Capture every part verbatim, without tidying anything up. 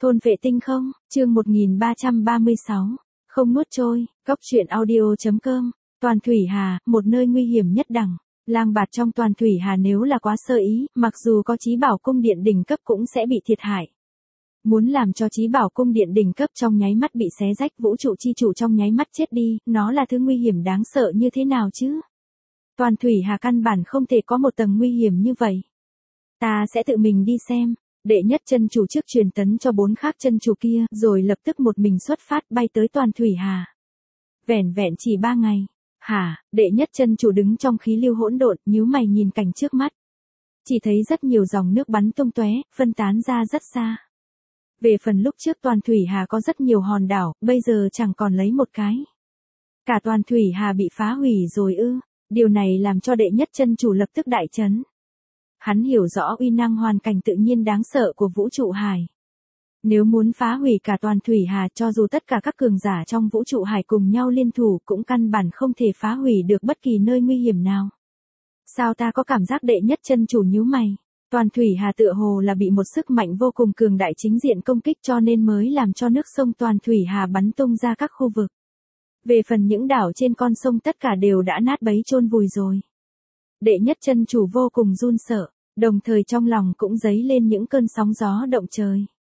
Thôn vệ tinh không, chương một nghìn ba trăm ba mươi sáu, không nuốt trôi, góc truyện audio.com, Toàn Thủy Hà, một nơi nguy hiểm nhất đẳng. Lang bạt trong Toàn Thủy Hà nếu là quá sơ ý, mặc dù có chí bảo cung điện đỉnh cấp cũng sẽ bị thiệt hại. Muốn làm cho chí bảo cung điện đỉnh cấp trong nháy mắt bị xé rách, vũ trụ chi chủ trong nháy mắt chết đi, nó là thứ nguy hiểm đáng sợ như thế nào chứ? Toàn Thủy Hà căn bản không thể có một tầng nguy hiểm như vậy. Ta sẽ tự mình đi xem. Đệ nhất chân chủ trước truyền tấn cho bốn khác chân chủ kia, rồi lập tức một mình xuất phát bay tới Toàn Thủy Hà. Vẻn vẹn chỉ ba ngày. Hả, đệ nhất chân chủ đứng trong khí lưu hỗn độn, nhíu mày nhìn cảnh trước mắt. Chỉ thấy rất nhiều dòng nước bắn tung tóe, phân tán ra rất xa. Về phần lúc trước Toàn Thủy Hà có rất nhiều hòn đảo, bây giờ chẳng còn lấy một cái. Cả Toàn Thủy Hà bị phá hủy rồi ư? Điều này làm cho đệ nhất chân chủ lập tức đại chấn. Hắn hiểu rõ uy năng hoàn cảnh tự nhiên đáng sợ của vũ trụ hải. Nếu muốn phá hủy cả Toàn Thủy Hà, cho dù tất cả các cường giả trong vũ trụ hải cùng nhau liên thủ cũng căn bản không thể phá hủy được bất kỳ nơi nguy hiểm nào. Sao ta có cảm giác đệ nhất chân chủ nhíu mày? Toàn Thủy Hà tựa hồ là bị một sức mạnh vô cùng cường đại chính diện công kích cho nên mới làm cho nước sông Toàn Thủy Hà bắn tung ra các khu vực. Về phần những đảo trên con sông tất cả đều đã nát bấy chôn vùi rồi. Đệ nhất chân chủ vô cùng run sợ, đồng thời trong lòng cũng dấy lên những cơn sóng gió động trời.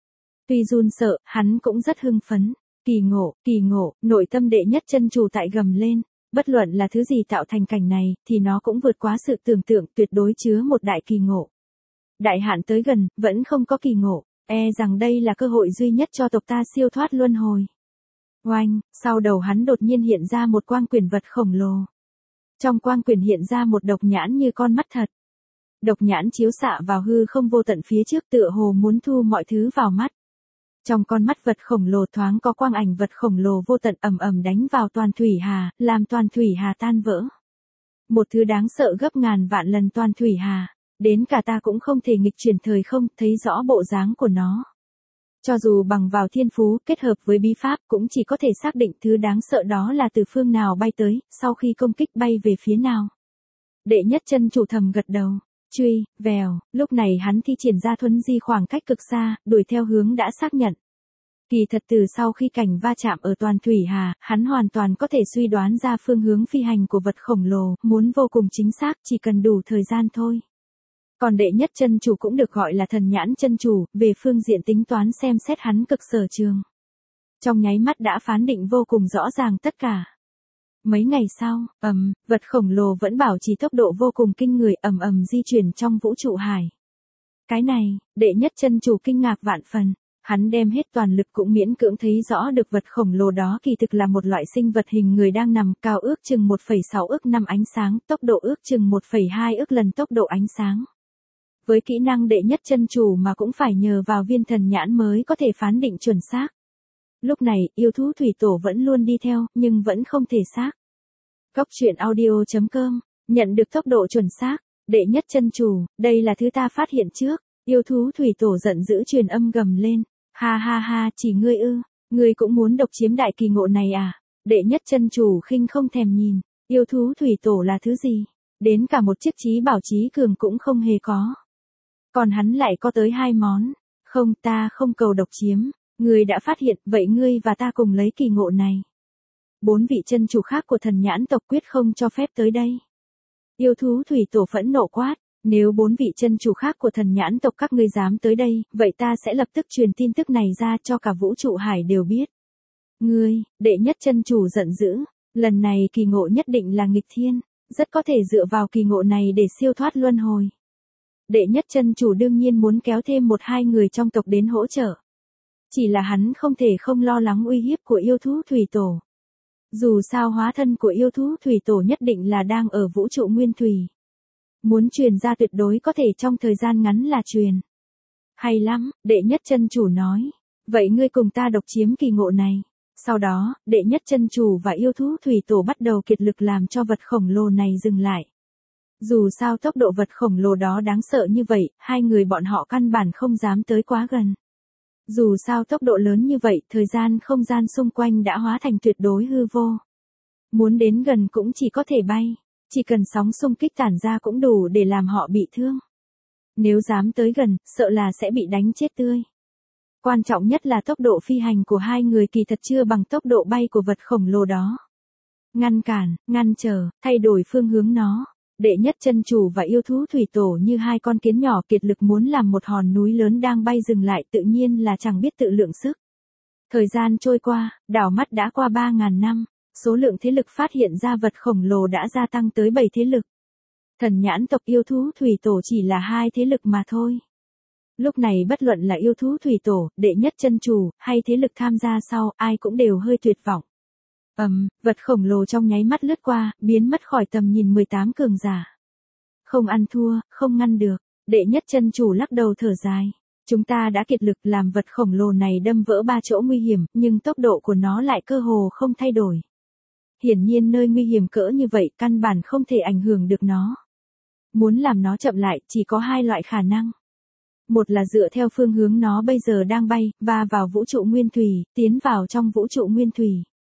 Tuy run sợ, hắn cũng rất hưng phấn. Kỳ ngộ, kỳ ngộ, nội tâm đệ nhất chân chủ tại gầm lên. Bất luận là thứ gì tạo thành cảnh này, thì nó cũng vượt quá sự tưởng tượng, tuyệt đối chứa một đại kỳ ngộ. Đại hạn tới gần, vẫn không có kỳ ngộ, e rằng đây là cơ hội duy nhất cho tộc ta siêu thoát luân hồi. Oanh, sau đầu hắn đột nhiên hiện ra một quang quyển vật khổng lồ. Trong quang quyển hiện ra một độc nhãn như con mắt thật. Độc nhãn chiếu xạ vào hư không vô tận phía trước tựa hồ muốn thu mọi thứ vào mắt. Trong con mắt vật khổng lồ thoáng có quang ảnh vật khổng lồ vô tận ầm ầm đánh vào Toàn Thủy Hà, làm Toàn Thủy Hà tan vỡ. Một thứ đáng sợ gấp ngàn vạn lần Toàn Thủy Hà, đến cả ta cũng không thể nghịch chuyển thời không, thấy rõ bộ dáng của nó. Cho dù bằng vào thiên phú kết hợp với bí pháp cũng chỉ có thể xác định thứ đáng sợ đó là từ phương nào bay tới, sau khi công kích bay về phía nào. Đệ nhất chân chủ thầm gật đầu, truy, vèo, lúc này hắn thi triển ra thuấn di khoảng cách cực xa, đuổi theo hướng đã xác nhận. Kỳ thật từ sau khi cảnh va chạm ở Toàn Thủy Hà, hắn hoàn toàn có thể suy đoán ra phương hướng phi hành của vật khổng lồ, muốn vô cùng chính xác chỉ cần đủ thời gian thôi. Còn đệ nhất chân chủ cũng được gọi là thần nhãn chân chủ, về phương diện tính toán xem xét hắn cực sở trường. Trong nháy mắt đã phán định vô cùng rõ ràng tất cả. Mấy ngày sau, ầm, vật khổng lồ vẫn bảo trì tốc độ vô cùng kinh người ầm ầm di chuyển trong vũ trụ hải. Cái này, đệ nhất chân chủ kinh ngạc vạn phần. Hắn đem hết toàn lực cũng miễn cưỡng thấy rõ được vật khổng lồ đó kỳ thực là một loại sinh vật hình người đang nằm cao ước chừng một phẩy sáu ức năm ánh sáng, tốc độ ước chừng một phẩy hai ức lần tốc độ ánh sáng. Với kỹ năng đệ nhất chân chủ mà cũng phải nhờ vào viên thần nhãn mới có thể phán định chuẩn xác. Lúc này, yêu thú thủy tổ vẫn luôn đi theo, nhưng vẫn không thể xác. Góc truyện audio.com, nhận được tốc độ chuẩn xác, đệ nhất chân chủ, đây là thứ ta phát hiện trước. Yêu thú thủy tổ giận dữ truyền âm gầm lên, ha ha ha, chỉ ngươi ư, ngươi cũng muốn độc chiếm đại kỳ ngộ này à? Đệ nhất chân chủ khinh không thèm nhìn, yêu thú thủy tổ là thứ gì? Đến cả một chiếc chí bảo chí cường cũng không hề có. Còn hắn lại có tới hai món. Không, ta không cầu độc chiếm. Ngươi đã phát hiện, vậy ngươi và ta cùng lấy kỳ ngộ này. Bốn vị chân chủ khác của thần nhãn tộc quyết không cho phép tới đây. Yêu thú thủy tổ phẫn nộ quát, nếu bốn vị chân chủ khác của thần nhãn tộc các ngươi dám tới đây, vậy ta sẽ lập tức truyền tin tức này ra cho cả vũ trụ hải đều biết. Ngươi, đệ nhất chân chủ giận dữ, lần này kỳ ngộ nhất định là nghịch thiên, rất có thể dựa vào kỳ ngộ này để siêu thoát luân hồi. Đệ nhất chân chủ đương nhiên muốn kéo thêm một hai người trong tộc đến hỗ trợ. Chỉ là hắn không thể không lo lắng uy hiếp của yêu thú thủy tổ. Dù sao hóa thân của yêu thú thủy tổ nhất định là đang ở vũ trụ nguyên thủy. Muốn truyền ra tuyệt đối có thể trong thời gian ngắn là truyền. Hay lắm, đệ nhất chân chủ nói. Vậy ngươi cùng ta độc chiếm kỳ ngộ này. Sau đó, đệ nhất chân chủ và yêu thú thủy tổ bắt đầu kiệt lực làm cho vật khổng lồ này dừng lại. Dù sao tốc độ vật khổng lồ đó đáng sợ như vậy, hai người bọn họ căn bản không dám tới quá gần. Dù sao tốc độ lớn như vậy, thời gian không gian xung quanh đã hóa thành tuyệt đối hư vô. Muốn đến gần cũng chỉ có thể bay, chỉ cần sóng xung kích tản ra cũng đủ để làm họ bị thương. Nếu dám tới gần, sợ là sẽ bị đánh chết tươi. Quan trọng nhất là tốc độ phi hành của hai người kỳ thật chưa bằng tốc độ bay của vật khổng lồ đó. Ngăn cản, ngăn trở, thay đổi phương hướng nó. Đệ nhất chân chủ và yêu thú thủy tổ như hai con kiến nhỏ kiệt lực muốn làm một hòn núi lớn đang bay dừng lại tự nhiên là chẳng biết tự lượng sức. Thời gian trôi qua, đảo mắt đã qua ba ngàn năm, số lượng thế lực phát hiện ra vật khổng lồ đã gia tăng tới bảy thế lực. Thần nhãn tộc yêu thú thủy tổ chỉ là hai thế lực mà thôi. Lúc này bất luận là yêu thú thủy tổ, đệ nhất chân chủ, hay thế lực tham gia sau, ai cũng đều hơi tuyệt vọng. Ầm, um, vật khổng lồ trong nháy mắt lướt qua, biến mất khỏi tầm nhìn mười tám cường giả. Không ăn thua, không ngăn được, đệ nhất chân chủ lắc đầu thở dài. Chúng ta đã kiệt lực làm vật khổng lồ này đâm vỡ ba chỗ nguy hiểm, nhưng tốc độ của nó lại cơ hồ không thay đổi. Hiển nhiên nơi nguy hiểm cỡ như vậy căn bản không thể ảnh hưởng được nó. Muốn làm nó chậm lại chỉ có hai loại khả năng. Một là dựa theo phương hướng nó bây giờ đang bay, và vào vũ trụ nguyên thủy, tiến vào trong vũ trụ nguyên thủy.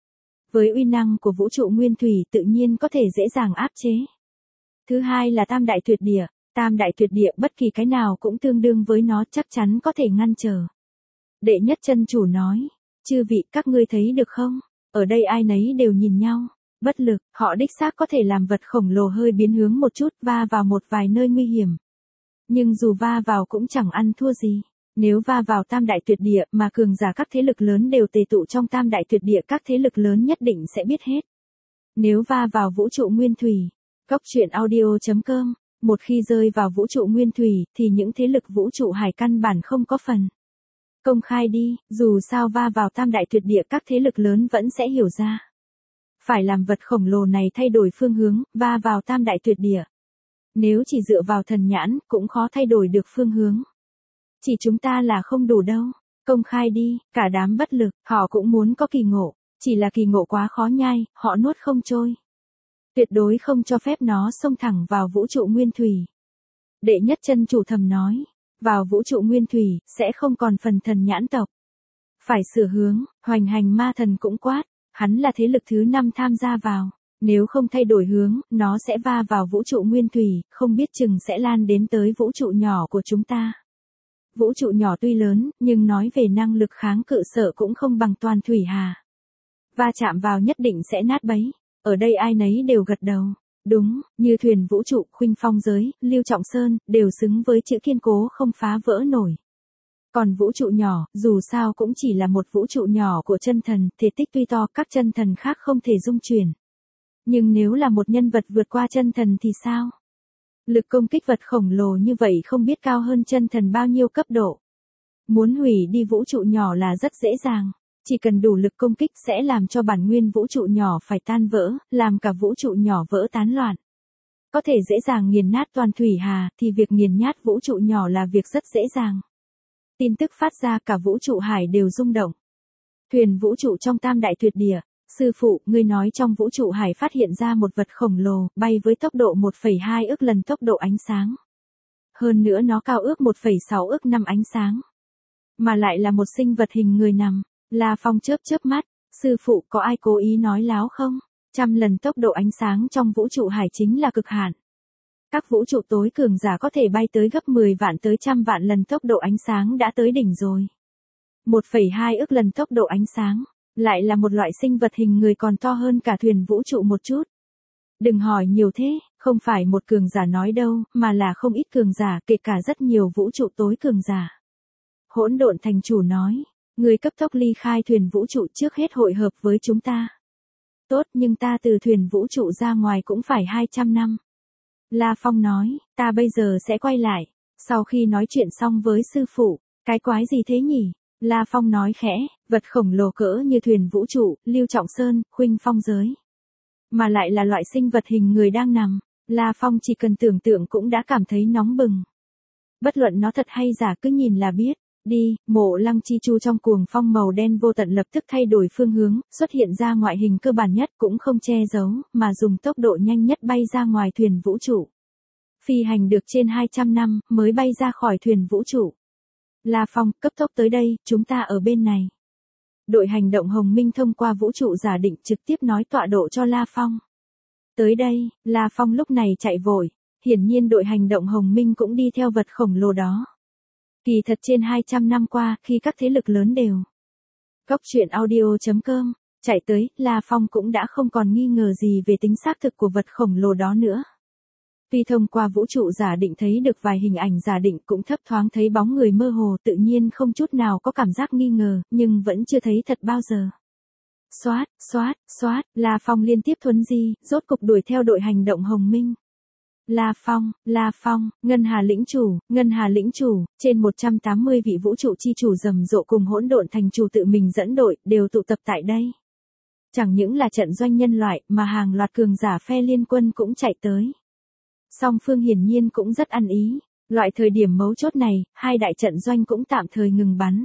Với uy năng của vũ trụ nguyên thủy tự nhiên có thể dễ dàng áp chế. Thứ hai là tam đại tuyệt địa, tam đại tuyệt địa bất kỳ cái nào cũng tương đương với nó chắc chắn có thể ngăn trở. Đệ nhất chân chủ nói, chư vị các ngươi thấy được không, ở đây ai nấy đều nhìn nhau, bất lực, họ đích xác có thể làm vật khổng lồ hơi biến hướng một chút va vào một vài nơi nguy hiểm. Nhưng dù va vào cũng chẳng ăn thua gì. Nếu va vào tam đại tuyệt địa mà cường giả các thế lực lớn đều tề tụ trong tam đại tuyệt địa các thế lực lớn nhất định sẽ biết hết. Nếu va vào vũ trụ nguyên thủy, cốc truyện audio chấm com, một khi rơi vào vũ trụ nguyên thủy thì những thế lực vũ trụ hải căn bản không có phần. Công khai đi, dù sao va vào tam đại tuyệt địa các thế lực lớn vẫn sẽ hiểu ra. Phải làm vật khổng lồ này thay đổi phương hướng, va vào tam đại tuyệt địa. Nếu chỉ dựa vào thần nhãn cũng khó thay đổi được phương hướng. Chỉ chúng ta là không đủ đâu. Công khai đi, cả đám bất lực, họ cũng muốn có kỳ ngộ. Chỉ là kỳ ngộ quá khó nhai, họ nuốt không trôi. Tuyệt đối không cho phép nó xông thẳng vào vũ trụ nguyên thủy. Đệ nhất chân chủ thầm nói, vào vũ trụ nguyên thủy, sẽ không còn phần thần nhãn tộc. Phải sửa hướng, hoành hành ma thần cũng quát, hắn là thế lực thứ năm tham gia vào. Nếu không thay đổi hướng, nó sẽ va vào vũ trụ nguyên thủy, không biết chừng sẽ lan đến tới vũ trụ nhỏ của chúng ta. Vũ trụ nhỏ tuy lớn, nhưng nói về năng lực kháng cự sợ cũng không bằng toàn thủy hà. Va chạm vào nhất định sẽ nát bấy. Ở đây ai nấy đều gật đầu. Đúng, như thuyền vũ trụ, Khuynh Phong giới, Lưu Trọng Sơn, đều xứng với chữ kiên cố không phá vỡ nổi. Còn vũ trụ nhỏ, dù sao cũng chỉ là một vũ trụ nhỏ của chân thần, thể tích tuy to, các chân thần khác không thể dung chuyển. Nhưng nếu là một nhân vật vượt qua chân thần thì sao? Lực công kích vật khổng lồ như vậy không biết cao hơn chân thần bao nhiêu cấp độ. Muốn hủy đi vũ trụ nhỏ là rất dễ dàng. Chỉ cần đủ lực công kích sẽ làm cho bản nguyên vũ trụ nhỏ phải tan vỡ, làm cả vũ trụ nhỏ vỡ tán loạn. Có thể dễ dàng nghiền nát toàn thủy hà, thì việc nghiền nát vũ trụ nhỏ là việc rất dễ dàng. Tin tức phát ra cả vũ trụ hải đều rung động. Thuyền vũ trụ trong tam đại tuyệt địa. Sư phụ, ngươi nói trong vũ trụ hải phát hiện ra một vật khổng lồ, bay với tốc độ một phẩy hai ức lần tốc độ ánh sáng. Hơn nữa nó cao ước một phẩy sáu ức năm ánh sáng. Mà lại là một sinh vật hình người nằm. La Phong chớp chớp mắt, sư phụ có ai cố ý nói láo không? Trăm lần tốc độ ánh sáng trong vũ trụ hải chính là cực hạn. Các vũ trụ tối cường giả có thể bay tới gấp mười vạn tới trăm vạn lần tốc độ ánh sáng đã tới đỉnh rồi. một phẩy hai ức lần tốc độ ánh sáng. Lại là một loại sinh vật hình người còn to hơn cả thuyền vũ trụ một chút. Đừng hỏi nhiều thế, không phải một cường giả nói đâu, mà là không ít cường giả, kể cả rất nhiều vũ trụ tối cường giả. Hỗn độn thành chủ nói, người cấp tốc ly khai thuyền vũ trụ trước hết hội hợp với chúng ta. Tốt, nhưng ta từ thuyền vũ trụ ra ngoài cũng phải hai trăm năm. La Phong nói, ta bây giờ sẽ quay lại, sau khi nói chuyện xong với sư phụ, cái quái gì thế nhỉ? La Phong nói khẽ, vật khổng lồ cỡ như thuyền vũ trụ, Lưu Trọng Sơn, Khuynh Phong giới. Mà lại là loại sinh vật hình người đang nằm, La Phong chỉ cần tưởng tượng cũng đã cảm thấy nóng bừng. Bất luận nó thật hay giả cứ nhìn là biết. Đi, Mộ Lăng Chi Chu trong cuồng phong màu đen vô tận lập tức thay đổi phương hướng, xuất hiện ra ngoại hình cơ bản nhất cũng không che giấu, mà dùng tốc độ nhanh nhất bay ra ngoài thuyền vũ trụ. Phi hành được trên hai trăm năm, mới bay ra khỏi thuyền vũ trụ. La Phong, cấp tốc tới đây, chúng ta ở bên này. Đội hành động Hồng Minh thông qua vũ trụ giả định trực tiếp nói tọa độ cho La Phong. Tới đây, La Phong lúc này chạy vội, hiển nhiên đội hành động Hồng Minh cũng đi theo vật khổng lồ đó. Kỳ thật trên hai trăm năm qua, khi các thế lực lớn đều Cốc truyện audio chấm com chạy tới, La Phong cũng đã không còn nghi ngờ gì về tính xác thực của vật khổng lồ đó nữa. Tuy thông qua vũ trụ giả định thấy được vài hình ảnh giả định cũng thấp thoáng thấy bóng người mơ hồ tự nhiên không chút nào có cảm giác nghi ngờ, nhưng vẫn chưa thấy thật bao giờ. Xoát, xoát, xoát, La Phong liên tiếp thuấn di, rốt cục đuổi theo đội hành động Hồng Minh. La Phong, La Phong, Ngân Hà lĩnh chủ, Ngân Hà lĩnh chủ, trên một trăm tám mươi vị vũ trụ chi chủ rầm rộ cùng hỗn độn thành chủ tự mình dẫn đội, đều tụ tập tại đây. Chẳng những là trận doanh nhân loại, mà hàng loạt cường giả phe liên quân cũng chạy tới. Song phương hiển nhiên cũng rất ăn ý, loại thời điểm mấu chốt này, hai đại trận doanh cũng tạm thời ngừng bắn.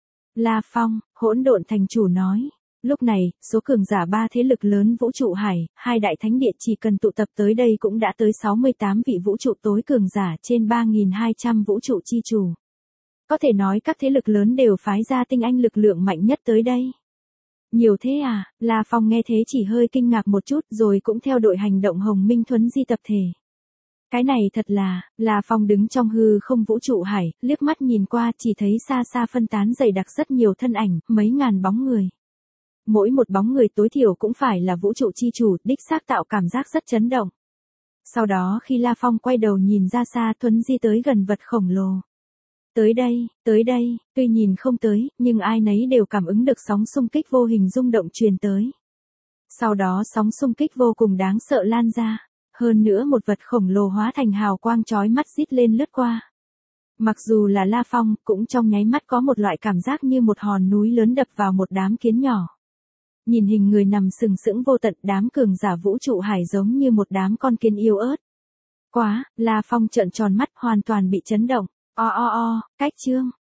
La Phong, hỗn độn thành chủ nói. Lúc này, số cường giả ba thế lực lớn vũ trụ hải, hai đại thánh địa chỉ cần tụ tập tới đây cũng đã tới sáu mươi tám vị vũ trụ tối cường giả trên ba nghìn hai trăm vũ trụ chi chủ. Có thể nói các thế lực lớn đều phái ra tinh anh lực lượng mạnh nhất tới đây. Nhiều thế à, La Phong nghe thế chỉ hơi kinh ngạc một chút rồi cũng theo đội hành động Hồng Minh thuấn di tập thể. Cái này thật là, La Phong đứng trong hư không vũ trụ hải, liếc mắt nhìn qua chỉ thấy xa xa phân tán dày đặc rất nhiều thân ảnh, mấy ngàn bóng người. Mỗi một bóng người tối thiểu cũng phải là vũ trụ chi chủ, đích xác tạo cảm giác rất chấn động. Sau đó khi La Phong quay đầu nhìn ra xa thuấn di tới gần vật khổng lồ. Tới đây, tới đây, tuy nhìn không tới, nhưng ai nấy đều cảm ứng được sóng xung kích vô hình rung động truyền tới. Sau đó sóng xung kích vô cùng đáng sợ lan ra, hơn nữa một vật khổng lồ hóa thành hào quang chói mắt rít lên lướt qua. Mặc dù là La Phong, cũng trong nháy mắt có một loại cảm giác như một hòn núi lớn đập vào một đám kiến nhỏ. Nhìn hình người nằm sừng sững vô tận, đám cường giả vũ trụ hải giống như một đám con kiến yếu ớt. Quá, La Phong trợn tròn mắt hoàn toàn bị chấn động. O o o, cách chương,